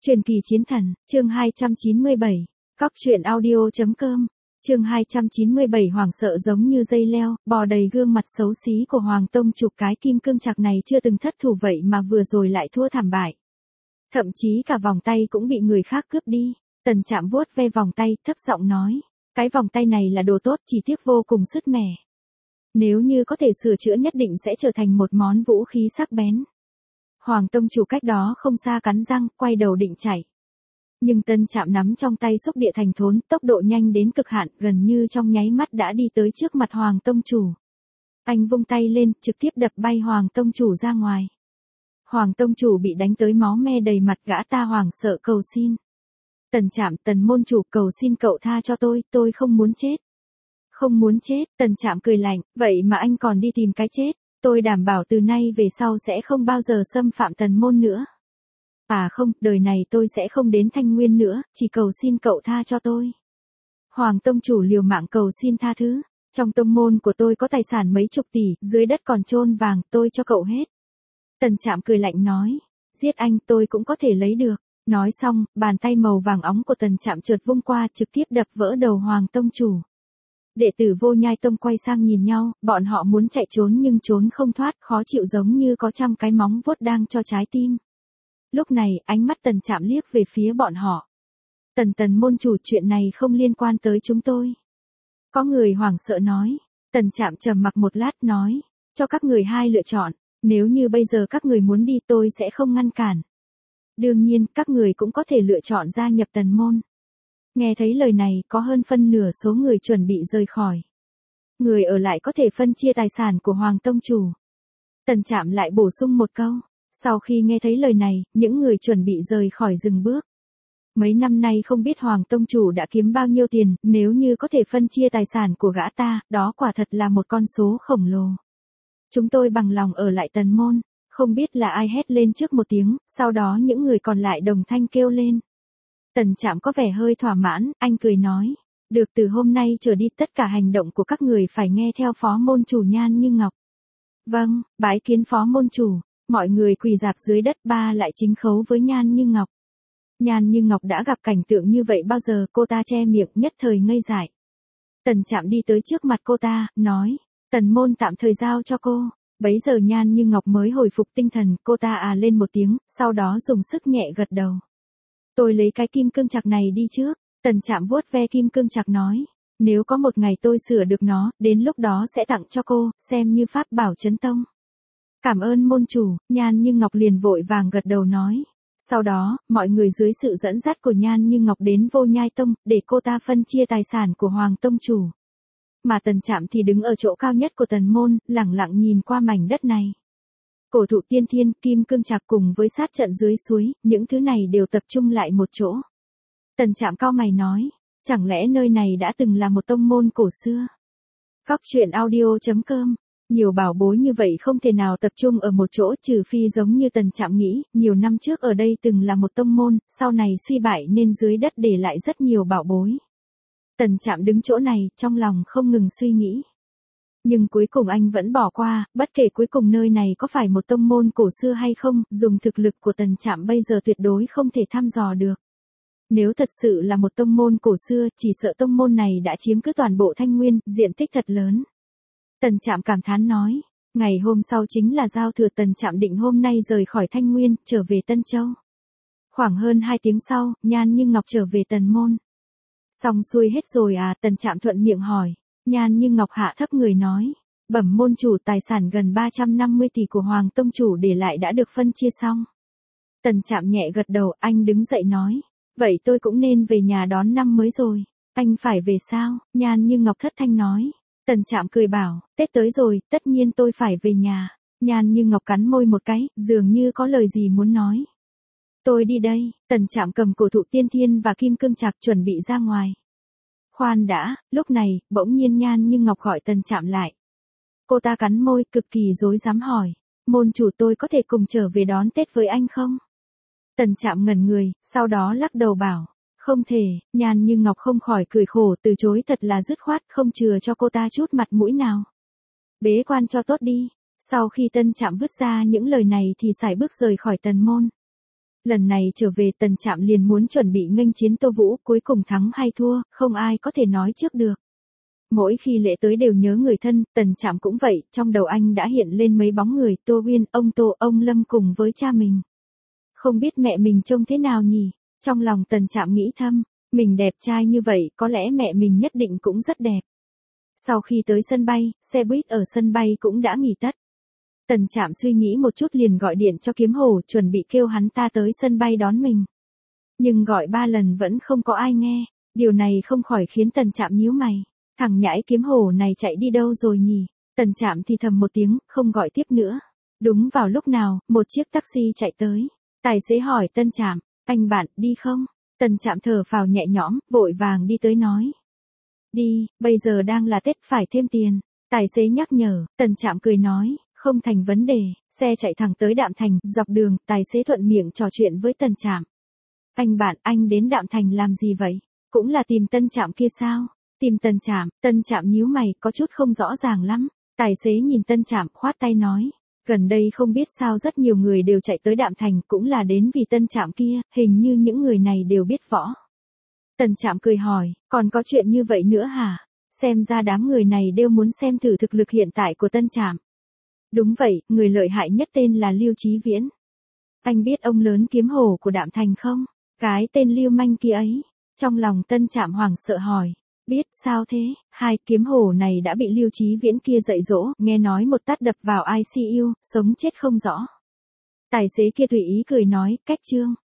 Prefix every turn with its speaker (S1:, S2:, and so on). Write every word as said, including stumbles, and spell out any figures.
S1: Truyền kỳ chiến thần, chương hai trăm chín mươi bảy. Cóc truyện audio.com. Chương hai trăm chín mươi bảy. Hoàng sợ giống như dây leo, bò đầy gương mặt xấu xí của Hoàng tông chủ. Cái kim cương trạc này chưa từng thất thủ vậy mà vừa rồi lại thua thảm bại. Thậm chí cả vòng tay cũng bị người khác cướp đi. Tần Trạm vuốt ve vòng tay, thấp giọng nói, cái vòng tay này là đồ tốt, chỉ tiếc vô cùng sứt mẻ. Nếu như có thể sửa chữa nhất định sẽ trở thành một món vũ khí sắc bén. Hoàng tông chủ cách đó không xa cắn răng, quay đầu định chạy. Nhưng Tân Trạm nắm trong tay xúc địa thành thốn, tốc độ nhanh đến cực hạn, gần như trong nháy mắt đã đi tới trước mặt Hoàng tông chủ. Anh vung tay lên, trực tiếp đập bay Hoàng tông chủ ra ngoài. Hoàng tông chủ bị đánh tới máu me đầy mặt, gã ta hoảng sợ cầu xin. Tần Trạm, Tần môn chủ, cầu xin cậu tha cho tôi, tôi không muốn chết. Không muốn chết, Tần Trạm cười lạnh, vậy mà anh còn đi tìm cái chết. Tôi đảm bảo từ nay về sau sẽ không bao giờ xâm phạm Tần môn nữa. À không, đời này tôi sẽ không đến Thanh Nguyên nữa, chỉ cầu xin cậu tha cho tôi. Hoàng tông chủ liều mạng cầu xin tha thứ. Trong tông môn của tôi có tài sản mấy chục tỷ, dưới đất còn chôn vàng, tôi cho cậu hết. Tần Trạm cười lạnh nói, giết anh tôi cũng có thể lấy được. Nói xong, bàn tay màu vàng óng của Tần Trạm chợt vung qua, trực tiếp đập vỡ đầu Hoàng tông chủ. Đệ tử Vô Nhai Tông quay sang nhìn nhau, bọn họ muốn chạy trốn nhưng trốn không thoát, khó chịu giống như có trăm cái móng vuốt đang cho trái tim. Lúc này, ánh mắt Tần Trạm liếc về phía bọn họ. Tần Tần môn chủ, chuyện này không liên quan tới chúng tôi. Có người hoảng sợ nói. Tần Trạm trầm mặc một lát nói, cho các người hai lựa chọn, nếu như bây giờ các người muốn đi tôi sẽ không ngăn cản. Đương nhiên, các người cũng có thể lựa chọn gia nhập Tần môn. Nghe thấy lời này, có hơn phân nửa số người chuẩn bị rời khỏi. Người ở lại có thể phân chia tài sản của Hoàng tông chủ. Tần Trạm lại bổ sung một câu. Sau khi nghe thấy lời này, những người chuẩn bị rời khỏi dừng bước. Mấy năm nay không biết Hoàng tông chủ đã kiếm bao nhiêu tiền, nếu như có thể phân chia tài sản của gã ta, đó quả thật là một con số khổng lồ. Chúng tôi bằng lòng ở lại Tần môn. Không biết là ai hét lên trước một tiếng, sau đó những người còn lại đồng thanh kêu lên. Tần Trạm có vẻ hơi thỏa mãn, anh cười nói, được, từ hôm nay trở đi tất cả hành động của các người phải nghe theo phó môn chủ Nhan Như Ngọc. Vâng, bái kiến phó môn chủ. Mọi người quỳ rạp dưới đất, ba lại chính khấu với Nhan Như Ngọc. Nhan Như Ngọc đã gặp cảnh tượng như vậy bao giờ, cô ta che miệng nhất thời ngây dại. Tần Trạm đi tới trước mặt cô ta, nói, Tần môn tạm thời giao cho cô. Bấy giờ Nhan Như Ngọc mới hồi phục tinh thần, cô ta à lên một tiếng, sau đó dùng sức nhẹ gật đầu. Tôi lấy cái kim cương trạc này đi trước. Tần Trạm vuốt ve kim cương trạc nói, nếu có một ngày tôi sửa được nó, đến lúc đó sẽ tặng cho cô, xem như pháp bảo trấn tông. Cảm ơn môn chủ. Nhan Như Ngọc liền vội vàng gật đầu nói. Sau đó, mọi người dưới sự dẫn dắt của Nhan Như Ngọc đến Vô Nhai Tông, để cô ta phân chia tài sản của Hoàng tông chủ. Mà Tần Trạm thì đứng ở chỗ cao nhất của Tần môn, lẳng lặng nhìn qua mảnh đất này. Cổ thụ tiên thiên, kim cương trạc cùng với sát trận dưới suối, những thứ này đều tập trung lại một chỗ. Tần Trạm cau mày nói, chẳng lẽ nơi này đã từng là một tông môn cổ xưa? Cóc truyện audio.com. Nhiều bảo bối như vậy không thể nào tập trung ở một chỗ, trừ phi giống như Tần Trạm nghĩ, nhiều năm trước ở đây từng là một tông môn, sau này suy bại nên dưới đất để lại rất nhiều bảo bối. Tần Trạm đứng chỗ này, trong lòng không ngừng suy nghĩ. Nhưng cuối cùng anh vẫn bỏ qua, bất kể cuối cùng nơi này có phải một tông môn cổ xưa hay không, dùng thực lực của Tần Trạm bây giờ tuyệt đối không thể thăm dò được. Nếu thật sự là một tông môn cổ xưa, chỉ sợ tông môn này đã chiếm cứ toàn bộ Thanh Nguyên, diện tích thật lớn. Tần Trạm cảm thán nói, ngày hôm sau chính là giao thừa. Tần Trạm định hôm nay rời khỏi Thanh Nguyên, trở về Tân Châu. Khoảng hơn hai tiếng sau, Nhan Như Ngọc trở về Tần môn. Xong xuôi hết rồi à? Tần Trạm thuận miệng hỏi. Nhan Như Ngọc hạ thấp người nói, bẩm môn chủ, tài sản gần ba trăm năm mươi tỷ của Hoàng tông chủ để lại đã được phân chia xong. Tần Trạm nhẹ gật đầu, anh đứng dậy nói, vậy tôi cũng nên về nhà đón năm mới rồi. Anh phải về sao? Nhan Như Ngọc thất thanh nói. Tần Trạm cười bảo, Tết tới rồi, tất nhiên tôi phải về nhà. Nhan Như Ngọc cắn môi một cái, dường như có lời gì muốn nói. Tôi đi đây. Tần Trạm cầm cổ thụ tiên thiên và kim cương trạc chuẩn bị ra ngoài. Khoan đã, lúc này, bỗng nhiên Nhan Như Ngọc gọi Tần Trạm lại. Cô ta cắn môi, cực kỳ rối rắm hỏi, môn chủ, tôi có thể cùng trở về đón Tết với anh không? Tần Trạm ngẩn người, sau đó lắc đầu bảo, không thể. Nhan Như Ngọc không khỏi cười khổ, từ chối thật là dứt khoát, không chừa cho cô ta chút mặt mũi nào. Bế quan cho tốt đi. Sau khi Tân Trạm vứt ra những lời này thì sải bước rời khỏi Tần môn. Lần này trở về Tần Trạm liền muốn chuẩn bị nghênh chiến Tô Vũ, cuối cùng thắng hay thua, không ai có thể nói trước được. Mỗi khi lễ tới đều nhớ người thân, Tần Trạm cũng vậy, trong đầu anh đã hiện lên mấy bóng người, Tô Uyên, ông Tô, ông Lâm cùng với cha mình. Không biết mẹ mình trông thế nào nhỉ? Trong lòng Tần Trạm nghĩ thầm, mình đẹp trai như vậy, có lẽ mẹ mình nhất định cũng rất đẹp. Sau khi tới sân bay, xe buýt ở sân bay cũng đã nghỉ tất. Tần Trạm suy nghĩ một chút liền gọi điện cho Kiếm Hổ, chuẩn bị kêu hắn ta tới sân bay đón mình. Nhưng gọi ba lần vẫn không có ai nghe, điều này không khỏi khiến Tần Trạm nhíu mày. Thằng nhãi Kiếm Hổ này chạy đi đâu rồi nhỉ? Tần Trạm thì thầm một tiếng, không gọi tiếp nữa. Đúng vào lúc nào, một chiếc taxi chạy tới. Tài xế hỏi Tần Trạm, anh bạn, đi không? Tần Trạm thở phào nhẹ nhõm, vội vàng đi tới nói. Đi, bây giờ đang là Tết phải thêm tiền. Tài xế nhắc nhở, Tần Trạm cười nói, không thành vấn đề, xe chạy thẳng tới Đạm Thành, dọc đường, tài xế thuận miệng trò chuyện với Tần Trạm. Anh bạn, anh đến Đạm Thành làm gì vậy? Cũng là tìm Tần Trạm kia sao? Tìm Tần Trạm, Tần Trạm nhíu mày, có chút không rõ ràng lắm. Tài xế nhìn Tần Trạm, khoát tay nói. Gần đây không biết sao rất nhiều người đều chạy tới Đạm Thành, cũng là đến vì Tần Trạm kia, hình như những người này đều biết võ. Tần Trạm cười hỏi, còn có chuyện như vậy nữa hả? Xem ra đám người này đều muốn xem thử thực lực hiện tại của Tần Trạm. Đúng vậy, người lợi hại nhất tên là Lưu Chí Viễn. Anh biết ông lớn Kiếm Hổ của Đạm Thành không? Cái tên lưu manh kia ấy. Trong lòng Tần Trạm hoảng sợ hỏi. Biết sao thế? Hai Kiếm Hổ này đã bị Lưu Chí Viễn kia dạy dỗ, nghe nói một tát đập vào i xê u, sống chết không rõ. Tài xế kia tùy ý cười nói, cách chương.